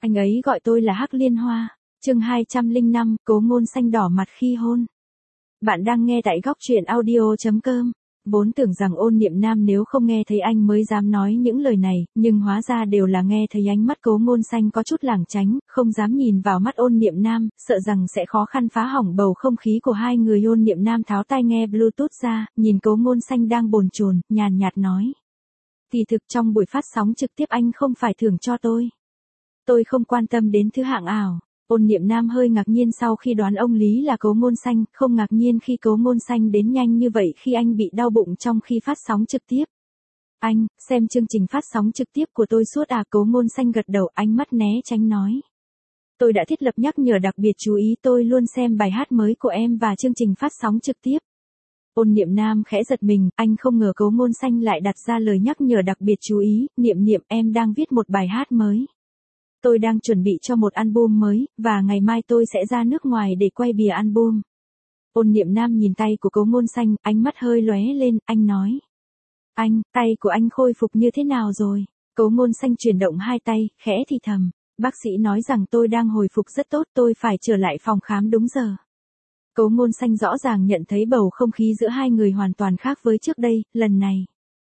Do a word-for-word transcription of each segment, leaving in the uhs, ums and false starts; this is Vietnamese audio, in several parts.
Anh ấy gọi tôi là Hắc Liên Hoa. Chương hai trăm lẻ năm, Cố Ngôn Xanh đỏ mặt khi hôn. Bạn đang nghe tại góc truyện audio chấm com. Vốn tưởng rằng Ôn Niệm Nam nếu không nghe thấy anh mới dám nói những lời này, nhưng hóa ra đều là nghe thấy ánh mắt Cố Ngôn Xanh có chút lảng tránh, không dám nhìn vào mắt Ôn Niệm Nam, sợ rằng sẽ khó khăn phá hỏng bầu không khí của hai người. Ôn Niệm Nam tháo tai nghe Bluetooth ra, nhìn Cố Ngôn Xanh đang bồn chồn, nhàn nhạt nói. Kỳ thực trong buổi phát sóng trực tiếp anh không phải thưởng cho tôi. Tôi không quan tâm đến thứ hạng ảo. Ôn Niệm Nam hơi ngạc nhiên sau khi đoán ông Lý là Cố Ngôn Xanh, không ngạc nhiên khi Cố Ngôn Xanh đến nhanh như vậy khi anh bị đau bụng trong khi phát sóng trực tiếp. Anh, xem chương trình phát sóng trực tiếp của tôi suốt à? Cố Ngôn Xanh gật đầu, ánh mắt né tránh nói. Tôi đã thiết lập nhắc nhở đặc biệt chú ý, tôi luôn xem bài hát mới của em và chương trình phát sóng trực tiếp. Ôn Niệm Nam khẽ giật mình, anh không ngờ Cố Ngôn Xanh lại đặt ra lời nhắc nhở đặc biệt chú ý. Niệm Niệm, em đang viết một bài hát mới. Tôi đang chuẩn bị cho một album mới, và ngày mai tôi sẽ ra nước ngoài để quay bìa album. Ôn Niệm Nam nhìn tay của Cố Ngôn Xanh, ánh mắt hơi lóe lên, anh nói. Anh, tay của anh khôi phục như thế nào rồi? Cố Ngôn Xanh chuyển động hai tay, khẽ thì thầm. Bác sĩ nói rằng tôi đang hồi phục rất tốt, tôi phải trở lại phòng khám đúng giờ. Cố Ngôn Xanh rõ ràng nhận thấy bầu không khí giữa hai người hoàn toàn khác với trước đây, lần này.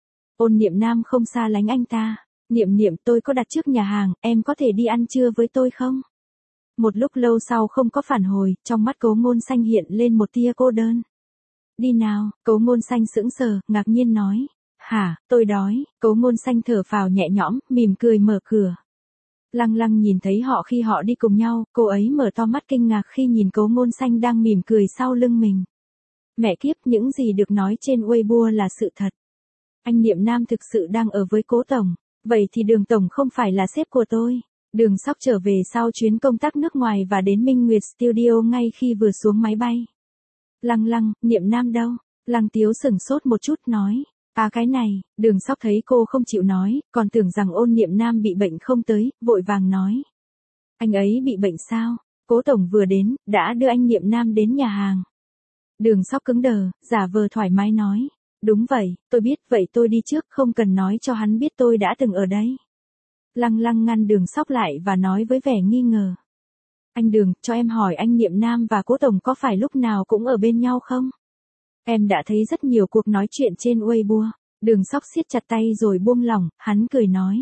Ôn Niệm Nam không xa lánh anh ta. Niệm Niệm, tôi có đặt trước nhà hàng, em có thể đi ăn trưa với tôi không? Một lúc lâu sau không có phản hồi, trong mắt Cố Ngôn Xanh hiện lên một tia cô đơn. Đi nào, Cố Ngôn Xanh sững sờ, ngạc nhiên nói. Hả, tôi đói. Cố Ngôn Xanh thở phào nhẹ nhõm, mỉm cười mở cửa. Lăng Lăng nhìn thấy họ khi họ đi cùng nhau, cô ấy mở to mắt kinh ngạc khi nhìn Cố Ngôn Xanh đang mỉm cười sau lưng mình. Mẹ kiếp, những gì được nói trên Weibo là sự thật. Anh Niệm Nam thực sự đang ở với Cố Tổng. Vậy thì Đường Tổng không phải là sếp của tôi. Đường Sóc trở về sau chuyến công tác nước ngoài và đến Minh Nguyệt Studio ngay khi vừa xuống máy bay. Lăng Lăng, Niệm Nam đâu? Lăng Tiếu sửng sốt một chút nói. À cái này, Đường Sóc thấy cô không chịu nói, còn tưởng rằng Ôn Niệm Nam bị bệnh không tới, vội vàng nói. Anh ấy bị bệnh sao? Cố Tổng vừa đến, đã đưa anh Niệm Nam đến nhà hàng. Đường Sóc cứng đờ, giả vờ thoải mái nói. Đúng vậy, tôi biết, vậy tôi đi trước, không cần nói cho hắn biết tôi đã từng ở đây. Lăng Lăng ngăn Đường Sóc lại và nói với vẻ nghi ngờ. Anh Đường, cho em hỏi anh Niệm Nam và Cố Tổng có phải lúc nào cũng ở bên nhau không? Em đã thấy rất nhiều cuộc nói chuyện trên Weibo. Đường Sóc siết chặt tay rồi buông lỏng, hắn cười nói.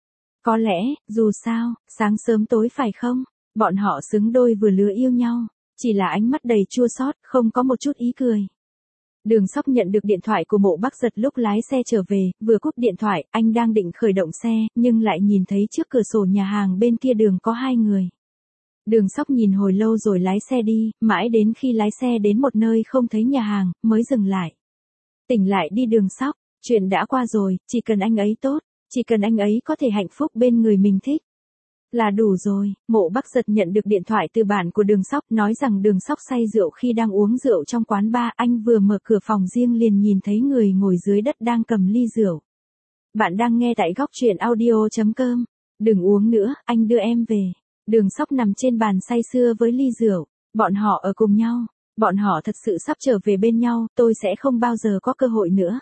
Có lẽ, dù sao, sáng sớm tối phải không? Bọn họ xứng đôi vừa lứa yêu nhau, chỉ là ánh mắt đầy chua xót, không có một chút ý cười. Đường Sóc nhận được điện thoại của Mộ Bắc Giật lúc lái xe trở về, vừa cúp điện thoại, anh đang định khởi động xe, nhưng lại nhìn thấy trước cửa sổ nhà hàng bên kia đường có hai người. Đường Sóc nhìn hồi lâu rồi lái xe đi, mãi đến khi lái xe đến một nơi không thấy nhà hàng, mới dừng lại. Tỉnh lại đi Đường Sóc, chuyện đã qua rồi, chỉ cần anh ấy tốt, chỉ cần anh ấy có thể hạnh phúc bên người mình thích. Là đủ rồi. Mộ Bắc Giật nhận được điện thoại từ bạn của Đường Sóc, nói rằng Đường Sóc say rượu khi đang uống rượu trong quán bar. Anh vừa mở cửa phòng riêng liền nhìn thấy người ngồi dưới đất đang cầm ly rượu. Bạn đang nghe tại góc truyện audio chấm com. Đừng uống nữa, anh đưa em về. Đường Sóc nằm trên bàn say sưa với ly rượu. Bọn họ ở cùng nhau. Bọn họ thật sự sắp trở về bên nhau, tôi sẽ không bao giờ có cơ hội nữa.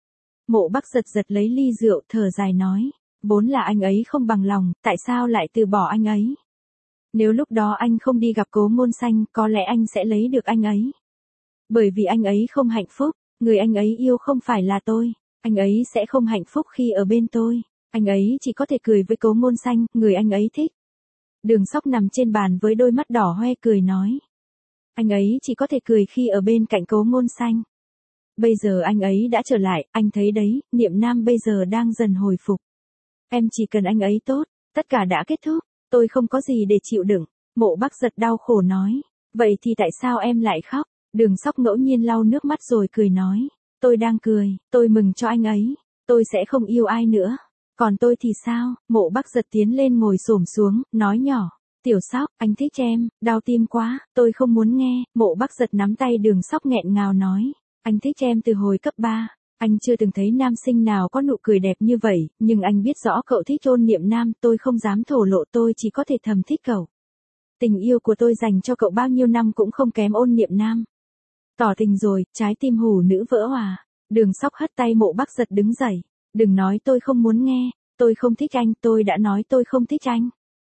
Mộ Bắc Giật giật lấy ly rượu, thở dài nói. Vốn là anh ấy không bằng lòng, tại sao lại từ bỏ anh ấy? Nếu lúc đó anh không đi gặp Cố Ngôn Xanh, có lẽ anh sẽ lấy được anh ấy. Bởi vì anh ấy không hạnh phúc, người anh ấy yêu không phải là tôi, anh ấy sẽ không hạnh phúc khi ở bên tôi, anh ấy chỉ có thể cười với Cố Ngôn Xanh, người anh ấy thích. Đường Sóc nằm trên bàn với đôi mắt đỏ hoe cười nói. Anh ấy chỉ có thể cười khi ở bên cạnh Cố Ngôn Xanh. Bây giờ anh ấy đã trở lại, anh thấy đấy, Niệm Nam bây giờ đang dần hồi phục. Em chỉ cần anh ấy tốt, tất cả đã kết thúc, tôi không có gì để chịu đựng. Mộ Bắc Giật đau khổ nói. Vậy thì tại sao em lại khóc? Đường Sóc ngẫu nhiên lau nước mắt rồi cười nói. Tôi đang cười, tôi mừng cho anh ấy, tôi sẽ không yêu ai nữa. Còn tôi thì sao? Mộ Bắc Giật tiến lên ngồi xổm xuống, nói nhỏ. Tiểu Sóc, anh thích em, đau tim quá, tôi không muốn nghe. Mộ Bắc Giật nắm tay Đường Sóc nghẹn ngào nói. Anh thích em từ hồi cấp ba. Anh chưa từng thấy nam sinh nào có nụ cười đẹp như vậy, nhưng anh biết rõ cậu thích Ôn Niệm Nam, tôi không dám thổ lộ, tôi chỉ có thể thầm thích cậu. Tình yêu của tôi dành cho cậu bao nhiêu năm cũng không kém Ôn Niệm Nam. Tỏ tình rồi, trái tim hủ nữ vỡ hòa. Đường Sóc hất tay Mộ Bắc Giật đứng dậy. Đừng nói tôi không muốn nghe, tôi không thích anh, tôi đã nói tôi không thích anh.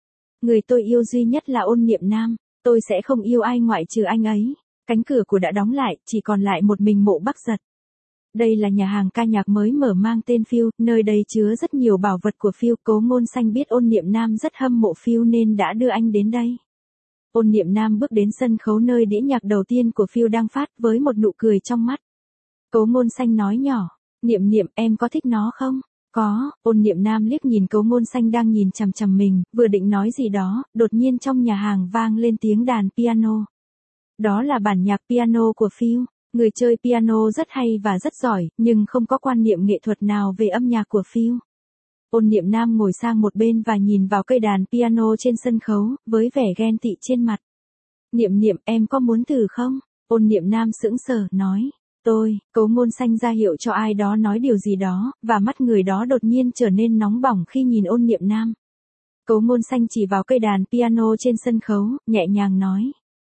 Người tôi yêu duy nhất là Ôn Niệm Nam, tôi sẽ không yêu ai ngoại trừ anh ấy. Cánh cửa của đã đóng lại, chỉ còn lại một mình Mộ Bắc Giật. Đây là nhà hàng ca nhạc mới mở mang tên Phiêu, nơi đây chứa rất nhiều bảo vật của Phiêu. Cố Ngôn Xanh biết Ôn Niệm Nam rất hâm mộ Phiêu nên đã đưa anh đến đây. Ôn Niệm Nam bước đến sân khấu nơi đĩa nhạc đầu tiên của Phiêu đang phát với một nụ cười trong mắt. Cố Ngôn Xanh nói nhỏ, Niệm Niệm em có thích nó không? Có, Ôn Niệm Nam liếc nhìn Cố Ngôn Xanh đang nhìn chằm chằm mình, vừa định nói gì đó, đột nhiên trong nhà hàng vang lên tiếng đàn piano. Đó là bản nhạc piano của Phiêu. Người chơi piano rất hay và rất giỏi, nhưng không có quan niệm nghệ thuật nào về âm nhạc của Phiêu. Ôn Niệm Nam ngồi sang một bên và nhìn vào cây đàn piano trên sân khấu, với vẻ ghen tị trên mặt. Niệm Niệm em có muốn thử không? Ôn Niệm Nam sững sờ, nói. Tôi, Cố Ngôn Xanh ra hiệu cho ai đó nói điều gì đó, và mắt người đó đột nhiên trở nên nóng bỏng khi nhìn Ôn Niệm Nam. Cố Ngôn Xanh chỉ vào cây đàn piano trên sân khấu, nhẹ nhàng nói.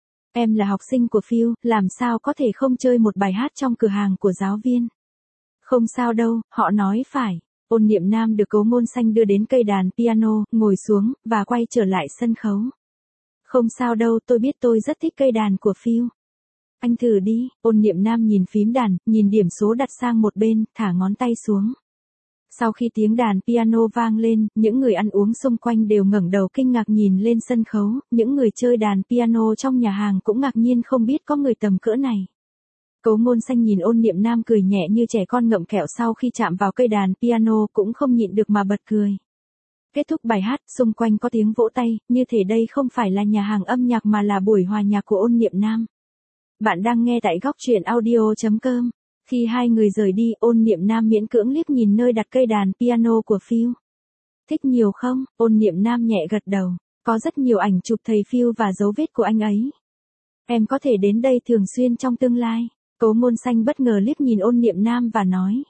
Em là học sinh của Phiêu, làm sao có thể không chơi một bài hát trong cửa hàng của giáo viên? Không sao đâu, họ nói phải. Ôn Niệm Nam được Cố Ngôn Xanh đưa đến cây đàn piano, ngồi xuống, và quay trở lại sân khấu. Không sao đâu, tôi biết tôi rất thích cây đàn của Phiêu. Anh thử đi, Ôn Niệm Nam nhìn phím đàn, nhìn điểm số đặt sang một bên, thả ngón tay xuống. Sau khi tiếng đàn piano vang lên, những người ăn uống xung quanh đều ngẩng đầu kinh ngạc nhìn lên sân khấu, những người chơi đàn piano trong nhà hàng cũng ngạc nhiên không biết có người tầm cỡ này. Cố Ngôn Xanh nhìn Ôn Niệm Nam cười nhẹ như trẻ con ngậm kẹo sau khi chạm vào cây đàn piano cũng không nhịn được mà bật cười. Kết thúc bài hát, xung quanh có tiếng vỗ tay, như thể đây không phải là nhà hàng âm nhạc mà là buổi hòa nhạc của Ôn Niệm Nam. Bạn đang nghe tại góc truyện audio chấm com. Khi hai người rời đi, Ôn Niệm Nam miễn cưỡng liếc nhìn nơi đặt cây đàn piano của Phiêu. Thích nhiều không? Ôn Niệm Nam nhẹ gật đầu. Có rất nhiều ảnh chụp thầy Phiêu và dấu vết của anh ấy. Em có thể đến đây thường xuyên trong tương lai. Cố Ngôn Xanh bất ngờ liếc nhìn Ôn Niệm Nam và nói.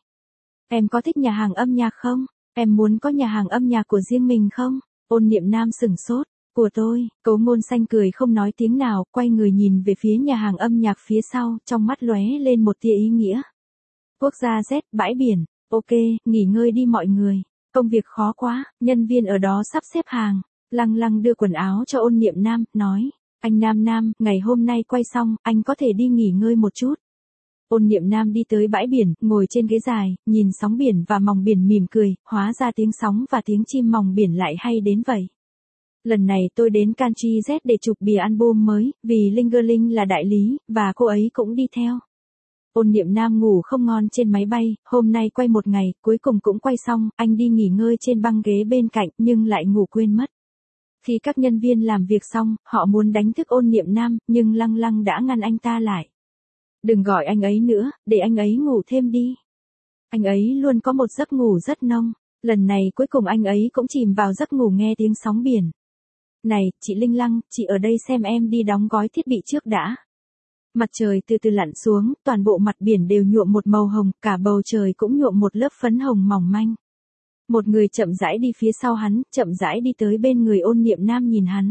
Em có thích nhà hàng âm nhạc không? Em muốn có nhà hàng âm nhạc của riêng mình không? Ôn Niệm Nam sửng sốt. Của tôi, Cố Ngôn Xanh cười không nói tiếng nào, quay người nhìn về phía nhà hàng âm nhạc phía sau, trong mắt lóe lên một tia ý nghĩa. Quốc gia Z, bãi biển, ok, nghỉ ngơi đi mọi người, công việc khó quá, nhân viên ở đó sắp xếp hàng. Lăng Lăng đưa quần áo cho Ôn Niệm Nam, nói, anh Nam Nam, ngày hôm nay quay xong, anh có thể đi nghỉ ngơi một chút. Ôn Niệm Nam đi tới bãi biển, ngồi trên ghế dài, nhìn sóng biển và mòng biển mỉm cười, hóa ra tiếng sóng và tiếng chim mòng biển lại hay đến vậy. Lần này tôi đến Country Z để chụp bìa album mới, vì Lingerling là đại lý, và cô ấy cũng đi theo. Ôn Niệm Nam ngủ không ngon trên máy bay, hôm nay quay một ngày, cuối cùng cũng quay xong, anh đi nghỉ ngơi trên băng ghế bên cạnh, nhưng lại ngủ quên mất. Khi các nhân viên làm việc xong, họ muốn đánh thức Ôn Niệm Nam, nhưng Lăng Lăng đã ngăn anh ta lại. Đừng gọi anh ấy nữa, để anh ấy ngủ thêm đi. Anh ấy luôn có một giấc ngủ rất nông, lần này cuối cùng anh ấy cũng chìm vào giấc ngủ nghe tiếng sóng biển. Này, chị Linh Lăng, chị ở đây xem em đi đóng gói thiết bị trước đã. Mặt trời từ từ lặn xuống, toàn bộ mặt biển đều nhuộm một màu hồng, cả bầu trời cũng nhuộm một lớp phấn hồng mỏng manh. Một người chậm rãi đi phía sau hắn, chậm rãi đi tới bên người Ôn Niệm Nam nhìn hắn.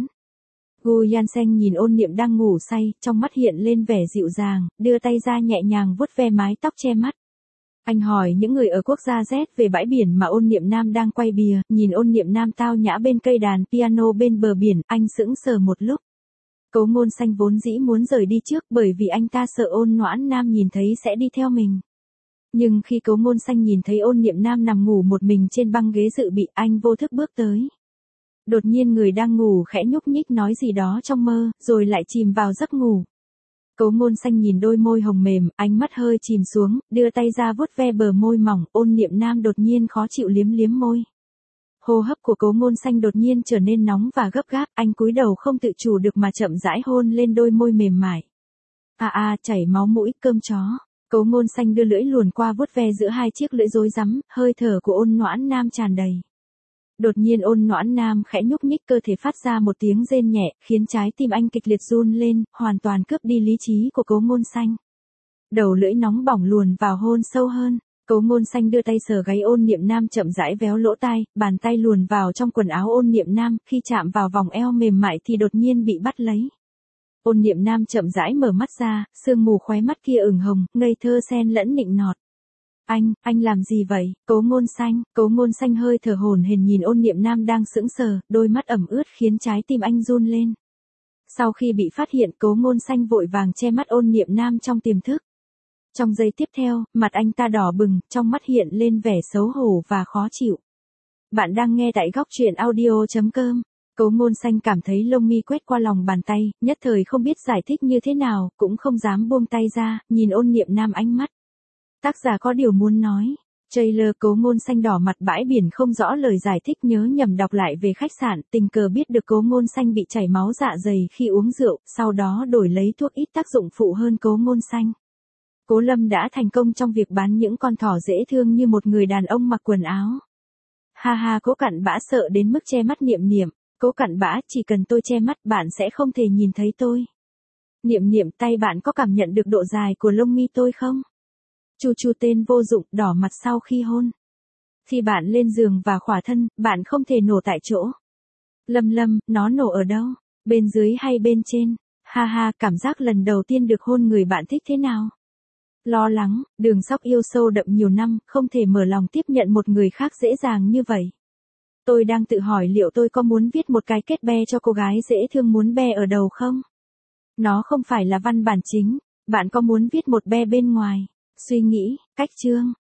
Gu Yansen nhìn Ôn Niệm đang ngủ say, trong mắt hiện lên vẻ dịu dàng, đưa tay ra nhẹ nhàng vuốt ve mái tóc che mắt. Anh hỏi những người ở quốc gia Z về bãi biển mà Ôn Niệm Nam đang quay bìa, nhìn Ôn Niệm Nam tao nhã bên cây đàn piano bên bờ biển, anh sững sờ một lúc. Cố Ngôn Xanh vốn dĩ muốn rời đi trước bởi vì anh ta sợ Ôn Noãn Nam nhìn thấy sẽ đi theo mình. Nhưng khi Cố Ngôn Xanh nhìn thấy Ôn Niệm Nam nằm ngủ một mình trên băng ghế dự bị, anh vô thức bước tới. Đột nhiên người đang ngủ khẽ nhúc nhích nói gì đó trong mơ, rồi lại chìm vào giấc ngủ. Cố Ngôn Xanh nhìn đôi môi hồng mềm, ánh mắt hơi chìm xuống, đưa tay ra vuốt ve bờ môi mỏng, Ôn Niệm Nam đột nhiên khó chịu liếm liếm môi. Hô hấp của Cố Ngôn Xanh đột nhiên trở nên nóng và gấp gáp, anh cúi đầu không tự chủ được mà chậm rãi hôn lên đôi môi mềm mại. A a, chảy máu mũi, cơm chó. Cố Ngôn Xanh đưa lưỡi luồn qua vuốt ve giữa hai chiếc lưỡi rối rắm, hơi thở của Ôn Noãn Nam tràn đầy. Đột nhiên Ôn Noãn Nam khẽ nhúc nhích cơ thể phát ra một tiếng rên nhẹ, khiến trái tim anh kịch liệt run lên, hoàn toàn cướp đi lý trí của Cố Ngôn Xanh. Đầu lưỡi nóng bỏng luồn vào hôn sâu hơn. Cố Ngôn Xanh đưa tay sờ gáy Ôn Niệm Nam chậm rãi véo lỗ tai, bàn tay luồn vào trong quần áo Ôn Niệm Nam, khi chạm vào vòng eo mềm mại thì đột nhiên bị bắt lấy. Ôn Niệm Nam chậm rãi mở mắt ra, sương mù khóe mắt kia ửng hồng, ngây thơ xen lẫn nịnh nọt. Anh, anh làm gì vậy? Cố Ngôn Xanh, Cố Ngôn Xanh hơi thở hổn hển nhìn Ôn Niệm Nam đang sững sờ, đôi mắt ẩm ướt khiến trái tim anh run lên. Sau khi bị phát hiện, Cố Ngôn Xanh vội vàng che mắt Ôn Niệm Nam trong tiềm thức. Trong giây tiếp theo, mặt anh ta đỏ bừng, trong mắt hiện lên vẻ xấu hổ và khó chịu. Bạn đang nghe tại góc truyện audio chấm com. Cố Ngôn Xanh cảm thấy lông mi quét qua lòng bàn tay, nhất thời không biết giải thích như thế nào, cũng không dám buông tay ra, nhìn Ôn Niệm Nam ánh mắt. Tác giả có điều muốn nói. Trailer. Cố Ngôn Xanh đỏ mặt bãi biển không rõ lời giải thích, nhớ nhầm đọc lại về khách sạn, tình cờ biết được Cố Ngôn Xanh bị chảy máu dạ dày khi uống rượu, sau đó đổi lấy thuốc ít tác dụng phụ hơn Cố Ngôn Xanh. Cố Lâm đã thành công trong việc bán những con thỏ dễ thương như một người đàn ông mặc quần áo. Ha ha, Cố Cặn Bã sợ đến mức che mắt Niệm Niệm. Cố Cặn Bã, chỉ cần tôi che mắt bạn sẽ không thể nhìn thấy tôi. Niệm Niệm, tay bạn có cảm nhận được độ dài của lông mi tôi không? Chu Chu tên vô dụng, đỏ mặt sau khi hôn. Khi bạn lên giường và khỏa thân, bạn không thể nổ tại chỗ. Lâm Lâm, nó nổ ở đâu? Bên dưới hay bên trên? Ha ha, cảm giác lần đầu tiên được hôn người bạn thích thế nào? Lo lắng, Đường Sóc yêu sâu đậm nhiều năm, không thể mở lòng tiếp nhận một người khác dễ dàng như vậy. Tôi đang tự hỏi liệu tôi có muốn viết một cái kết be cho cô gái dễ thương muốn be ở đầu không? Nó không phải là văn bản chính, bạn có muốn viết một be bên ngoài? Suy nghĩ, cách chương.